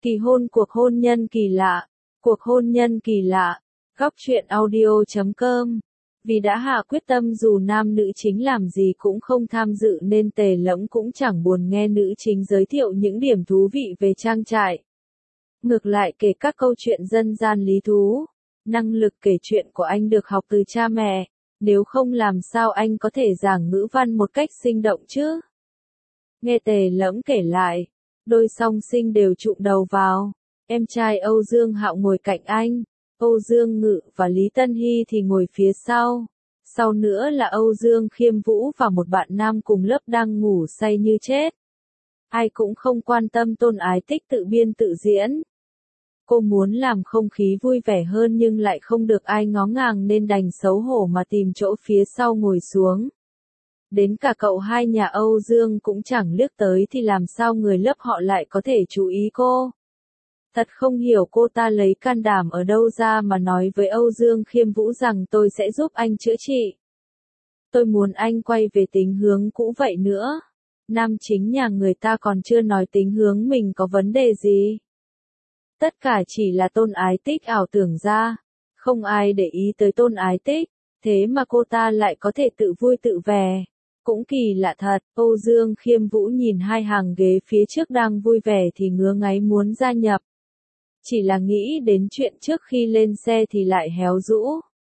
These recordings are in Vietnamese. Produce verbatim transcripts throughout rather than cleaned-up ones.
Kỳ hôn cuộc hôn nhân kỳ lạ. Cuộc hôn nhân kỳ lạ. Góc truyện audio chấm com. Vì đã hạ quyết tâm dù nam nữ chính làm gì cũng không tham dự nên Tề Lẫm cũng chẳng buồn nghe nữ chính giới thiệu những điểm thú vị về trang trại. Ngược lại kể các câu chuyện dân gian lý thú. Năng lực kể chuyện của anh được học từ cha mẹ, nếu không làm sao anh có thể giảng ngữ văn một cách sinh động chứ? Nghe Tề Lẫm kể lại, đôi song sinh đều chụm đầu vào, em trai Âu Dương Hạo ngồi cạnh anh, Âu Dương Ngự và Lý Tân Hy thì ngồi phía sau. Sau nữa là Âu Dương Khiêm Vũ và một bạn nam cùng lớp đang ngủ say như chết. Ai cũng không quan tâm Tôn Ái Tích tự biên tự diễn. Cô muốn làm không khí vui vẻ hơn nhưng lại không được ai ngó ngàng nên đành xấu hổ mà tìm chỗ phía sau ngồi xuống. Đến cả cậu hai nhà Âu Dương cũng chẳng liếc tới thì làm sao người lớp họ lại có thể chú ý cô. Thật không hiểu cô ta lấy can đảm ở đâu ra mà nói với Âu Dương Khiêm Vũ rằng tôi sẽ giúp anh chữa trị. Tôi muốn anh quay về tính hướng cũ vậy nữa. Nam chính nhà người ta còn chưa nói tính hướng mình có vấn đề gì. Tất cả chỉ là Tôn Ái Tích ảo tưởng ra. Không ai để ý tới Tôn Ái Tích, thế mà cô ta lại có thể tự vui tự vẻ. Cũng kỳ lạ thật, Âu Dương Khiêm Vũ nhìn hai hàng ghế phía trước đang vui vẻ thì ngứa ngáy muốn gia nhập. Chỉ là nghĩ đến chuyện trước khi lên xe thì lại héo rũ.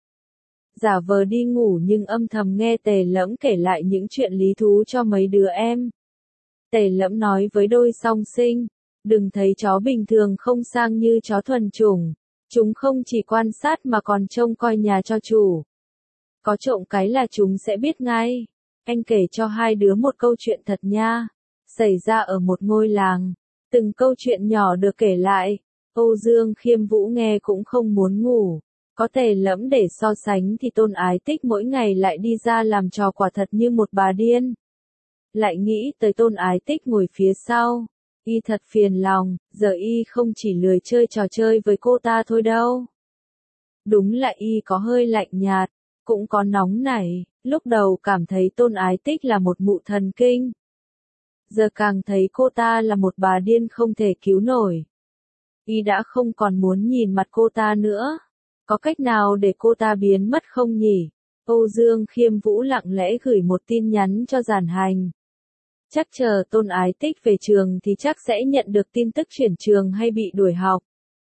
Giả vờ đi ngủ nhưng âm thầm nghe Tề Lẫm kể lại những chuyện lý thú cho mấy đứa em. Tề Lẫm nói với đôi song sinh, đừng thấy chó bình thường không sang như chó thuần chủng. Chúng không chỉ quan sát mà còn trông coi nhà cho chủ. Có trộm cái là chúng sẽ biết ngay. Anh kể cho hai đứa một câu chuyện thật nha. Xảy ra ở một ngôi làng. Từng câu chuyện nhỏ được kể lại. Âu Dương Khiêm Vũ nghe cũng không muốn ngủ. Có Tề Lẫm để so sánh thì Tôn Ái Tích mỗi ngày lại đi ra làm trò quả thật như một bà điên. Lại nghĩ tới Tôn Ái Tích ngồi phía sau. Y thật phiền lòng, giờ Y không chỉ lười chơi trò chơi với cô ta thôi đâu. Đúng là Y có hơi lạnh nhạt, cũng có nóng nảy, lúc đầu cảm thấy Tôn Ái Tích là một mụ thần kinh. Giờ càng thấy cô ta là một bà điên không thể cứu nổi. Y đã không còn muốn nhìn mặt cô ta nữa. Có cách nào để cô ta biến mất không nhỉ? Âu Dương Khiêm Vũ lặng lẽ gửi một tin nhắn cho Giản Hành. Chắc chờ Tôn Ái Tích về trường thì chắc sẽ nhận được tin tức chuyển trường hay bị đuổi học.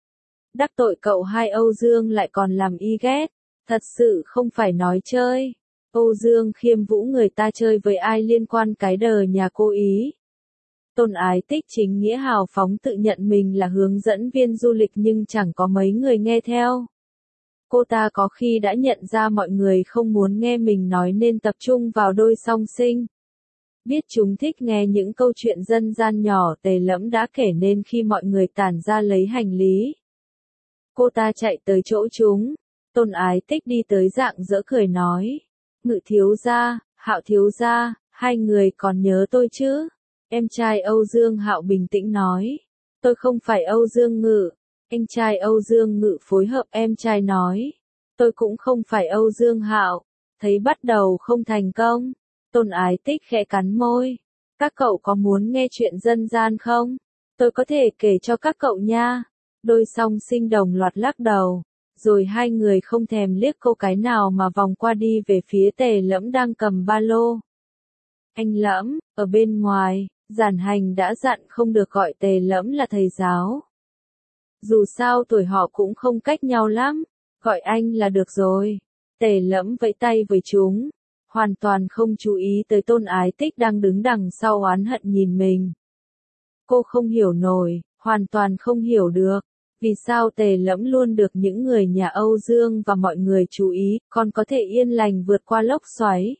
Đắc tội cậu hai Âu Dương lại còn làm Y ghét. Thật sự không phải nói chơi. Âu Dương Khiêm Vũ người ta chơi với ai liên quan cái đời nhà cô ý. Tôn Ái Tích chính nghĩa hào phóng tự nhận mình là hướng dẫn viên du lịch nhưng chẳng có mấy người nghe theo. Cô ta có khi đã nhận ra mọi người không muốn nghe mình nói nên tập trung vào đôi song sinh. Biết chúng thích nghe những câu chuyện dân gian nhỏ Tề Lẫm đã kể nên khi mọi người tản ra lấy hành lý. Cô ta chạy tới chỗ chúng. Tôn Ái Tích đi tới dạng dỡ cười nói. Ngự thiếu gia, Hạo thiếu gia, hai người còn nhớ tôi chứ? Em trai Âu Dương Hạo bình tĩnh nói. Tôi không phải Âu Dương Ngự. Anh trai Âu Dương Ngự phối hợp em trai nói. Tôi cũng không phải Âu Dương Hạo. Thấy bắt đầu không thành công. Tôn Ái Tích khẽ cắn môi. Các cậu có muốn nghe chuyện dân gian không? Tôi có thể kể cho các cậu nha. Đôi song sinh đồng loạt lắc đầu. Rồi hai người không thèm liếc cô cái nào mà vòng qua đi về phía Tề Lẫm đang cầm ba lô. Anh Lẫm, ở bên ngoài, Giản Hành đã dặn không được gọi Tề Lẫm là thầy giáo. Dù sao tuổi họ cũng không cách nhau lắm, gọi anh là được rồi. Tề Lẫm vẫy tay với chúng, hoàn toàn không chú ý tới Tôn Ái Tích đang đứng đằng sau oán hận nhìn mình. Cô không hiểu nổi, hoàn toàn không hiểu được. Vì sao Tề Lẫm luôn được những người nhà Âu Dương và mọi người chú ý, còn có thể yên lành vượt qua lốc xoáy.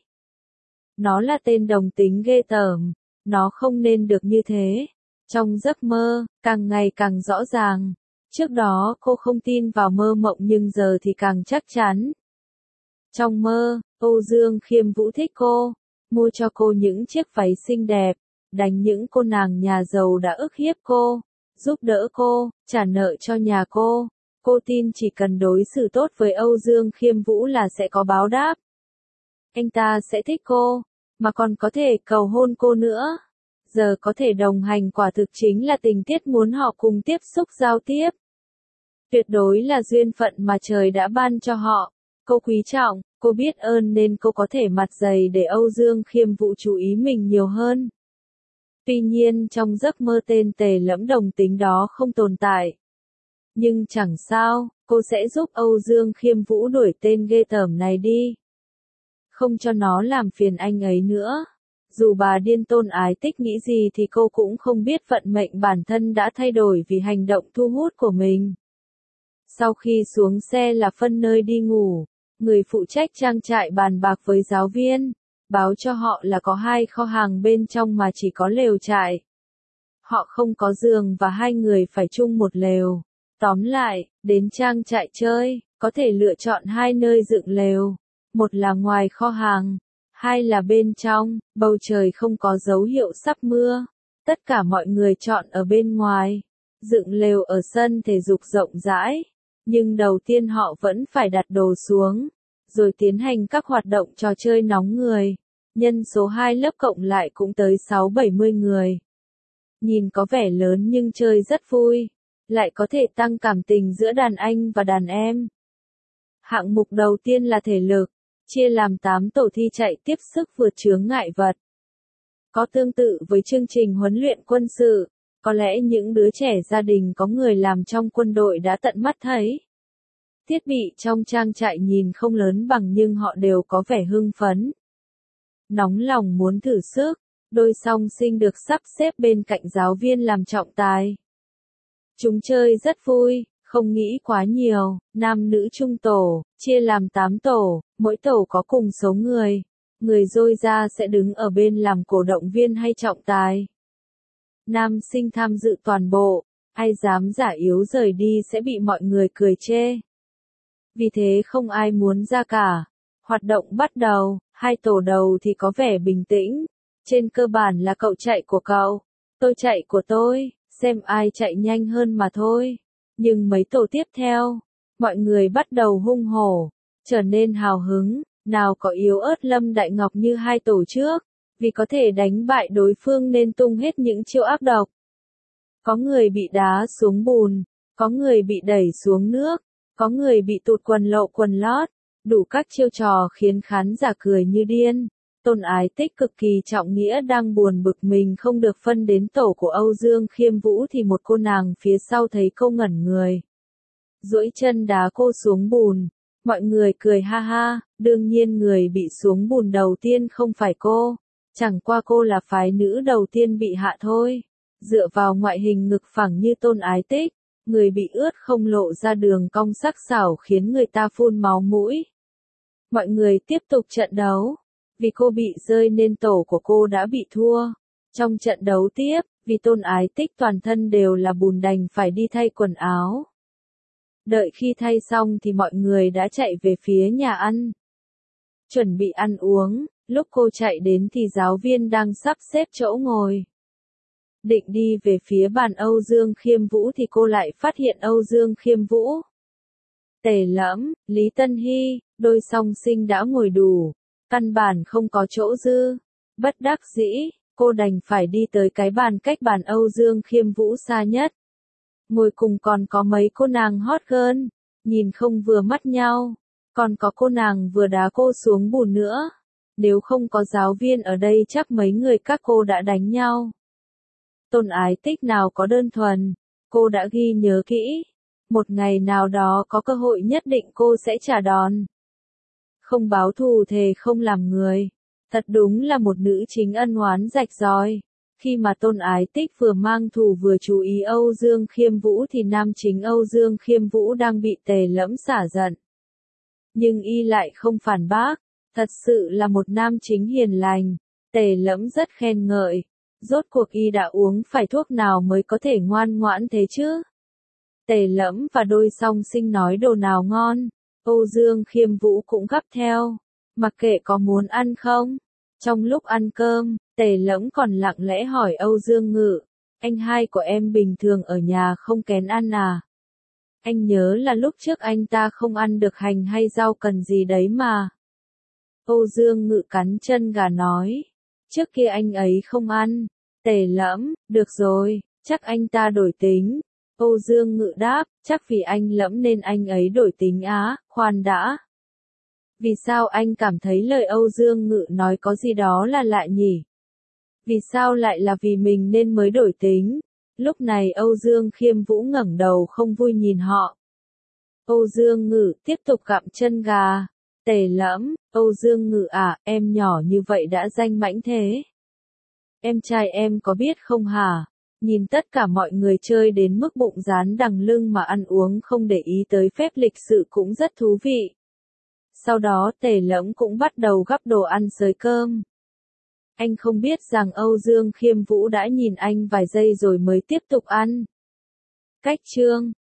Nó là tên đồng tính ghê tởm, nó không nên được như thế. Trong giấc mơ, càng ngày càng rõ ràng. Trước đó cô không tin vào mơ mộng nhưng giờ thì càng chắc chắn. Trong mơ, Âu Dương Khiêm Vũ thích cô, mua cho cô những chiếc váy xinh đẹp, đánh những cô nàng nhà giàu đã ức hiếp cô. Giúp đỡ cô, trả nợ cho nhà cô. Cô tin chỉ cần đối xử tốt với Âu Dương Khiêm Vũ là sẽ có báo đáp. Anh ta sẽ thích cô, mà còn có thể cầu hôn cô nữa. Giờ có thể đồng hành quả thực chính là tình tiết muốn họ cùng tiếp xúc giao tiếp. Tuyệt đối là duyên phận mà trời đã ban cho họ. Cô quý trọng, cô biết ơn nên cô có thể mặt dày để Âu Dương Khiêm Vũ chú ý mình nhiều hơn. Tuy nhiên trong giấc mơ tên Tề Lẫm đồng tính đó không tồn tại. Nhưng chẳng sao, cô sẽ giúp Âu Dương Khiêm Vũ đuổi tên ghê tởm này đi. Không cho nó làm phiền anh ấy nữa. Dù bà điên Tôn Ái Tích nghĩ gì thì cô cũng không biết vận mệnh bản thân đã thay đổi vì hành động thu hút của mình. Sau khi xuống xe là phân nơi đi ngủ, người phụ trách trang trại bàn bạc với giáo viên, báo cho họ là có hai kho hàng bên trong mà chỉ có lều trại. Họ không có giường và hai người phải chung một lều. Tóm lại, đến trang trại chơi, có thể lựa chọn hai nơi dựng lều. Một là ngoài kho hàng, hai là bên trong, bầu trời không có dấu hiệu sắp mưa. Tất cả mọi người chọn ở bên ngoài, dựng lều ở sân thể dục rộng rãi. Nhưng đầu tiên họ vẫn phải đặt đồ xuống, rồi tiến hành các hoạt động trò chơi nóng người. Nhân số hai lớp cộng lại cũng tới sáu bảy mươi người. Nhìn có vẻ lớn nhưng chơi rất vui, lại có thể tăng cảm tình giữa đàn anh và đàn em. Hạng mục đầu tiên là thể lực, chia làm tám tổ thi chạy tiếp sức vượt chướng ngại vật. Có tương tự với chương trình huấn luyện quân sự, có lẽ những đứa trẻ gia đình có người làm trong quân đội đã tận mắt thấy. Thiết bị trong trang trại nhìn không lớn bằng nhưng họ đều có vẻ hưng phấn. Nóng lòng muốn thử sức, đôi song sinh được sắp xếp bên cạnh giáo viên làm trọng tài. Chúng chơi rất vui, không nghĩ quá nhiều, nam nữ chung tổ, chia làm tám tổ, mỗi tổ có cùng số người. Người dôi ra sẽ đứng ở bên làm cổ động viên hay trọng tài. Nam sinh tham dự toàn bộ, ai dám giả yếu rời đi sẽ bị mọi người cười chê. Vì thế không ai muốn ra cả. Hoạt động bắt đầu, hai tổ đầu thì có vẻ bình tĩnh. Trên cơ bản là cậu chạy của cậu, tôi chạy của tôi, xem ai chạy nhanh hơn mà thôi. Nhưng mấy tổ tiếp theo, mọi người bắt đầu hung hổ, trở nên hào hứng, nào có yếu ớt Lâm Đại Ngọc như hai tổ trước, vì có thể đánh bại đối phương nên tung hết những chiêu ác độc. Có người bị đá xuống bùn, có người bị đẩy xuống nước, có người bị tụt quần lộ quần lót, đủ các chiêu trò khiến khán giả cười như điên. Tôn Ái Tích cực kỳ trọng nghĩa đang buồn bực mình không được phân đến tổ của Âu Dương Khiêm Vũ thì một cô nàng phía sau thấy cô ngẩn người. Duỗi chân đá cô xuống bùn, mọi người cười ha ha, đương nhiên người bị xuống bùn đầu tiên không phải cô, chẳng qua cô là phái nữ đầu tiên bị hạ thôi. Dựa vào ngoại hình ngực phẳng như Tôn Ái Tích, người bị ướt không lộ ra đường cong sắc sảo khiến người ta phun máu mũi. Mọi người tiếp tục trận đấu. Vì cô bị rơi nên tổ của cô đã bị thua. Trong trận đấu tiếp, vì Tôn Ái Tích toàn thân đều là bùn đành phải đi thay quần áo. Đợi khi thay xong thì mọi người đã chạy về phía nhà ăn. Chuẩn bị ăn uống, lúc cô chạy đến thì giáo viên đang sắp xếp chỗ ngồi. Định đi về phía bàn Âu Dương Khiêm Vũ thì cô lại phát hiện Âu Dương Khiêm Vũ, Tề Lẫm, Lý Tân Hy, đôi song sinh đã ngồi đủ. Căn bản không có chỗ dư. Bất đắc dĩ, cô đành phải đi tới cái bàn cách bàn Âu Dương Khiêm Vũ xa nhất. Ngồi cùng còn có mấy cô nàng hot girl, nhìn không vừa mắt nhau. Còn có cô nàng vừa đá cô xuống bùn nữa. Nếu không có giáo viên ở đây chắc mấy người các cô đã đánh nhau. Tôn Ái Tích nào có đơn thuần, cô đã ghi nhớ kỹ. Một ngày nào đó có cơ hội nhất định cô sẽ trả đòn. Không báo thù thề không làm người. Thật đúng là một nữ chính ân oán rạch ròi. Khi mà Tôn Ái Tích vừa mang thù vừa chú ý Âu Dương Khiêm Vũ thì nam chính Âu Dương Khiêm Vũ đang bị Tề Lẫm xả giận. Nhưng y lại không phản bác. Thật sự là một nam chính hiền lành. Tề Lẫm rất khen ngợi. Rốt cuộc y đã uống phải thuốc nào mới có thể ngoan ngoãn thế chứ? Tề Lẫm và đôi song sinh nói đồ nào ngon. Âu Dương Khiêm Vũ cũng gắp theo. Mặc kệ có muốn ăn không? Trong lúc ăn cơm, Tề Lẫm còn lặng lẽ hỏi Âu Dương Ngự. Anh hai của em bình thường ở nhà không kén ăn à? Anh nhớ là lúc trước anh ta không ăn được hành hay rau cần gì đấy mà. Âu Dương Ngự cắn chân gà nói. Trước kia anh ấy không ăn. Tề Lẫm, được rồi, chắc anh ta đổi tính. Âu Dương Ngự đáp, chắc vì anh Lẫm nên anh ấy đổi tính á, khoan đã. Vì sao anh cảm thấy lời Âu Dương Ngự nói có gì đó là lạ nhỉ? Vì sao lại là vì mình nên mới đổi tính? Lúc này Âu Dương Khiêm Vũ ngẩng đầu không vui nhìn họ. Âu Dương Ngự tiếp tục gặm chân gà. Tề Lẫm, Âu Dương Ngự à, em nhỏ như vậy đã danh mãnh thế. Em trai em có biết không hả? Nhìn tất cả mọi người chơi đến mức bụng dán đằng lưng mà ăn uống không để ý tới phép lịch sự cũng rất thú vị. Sau đó Tề Lẫm cũng bắt đầu gắp đồ ăn xới cơm. Anh không biết rằng Âu Dương Khiêm Vũ đã nhìn anh vài giây rồi mới tiếp tục ăn. Cách chương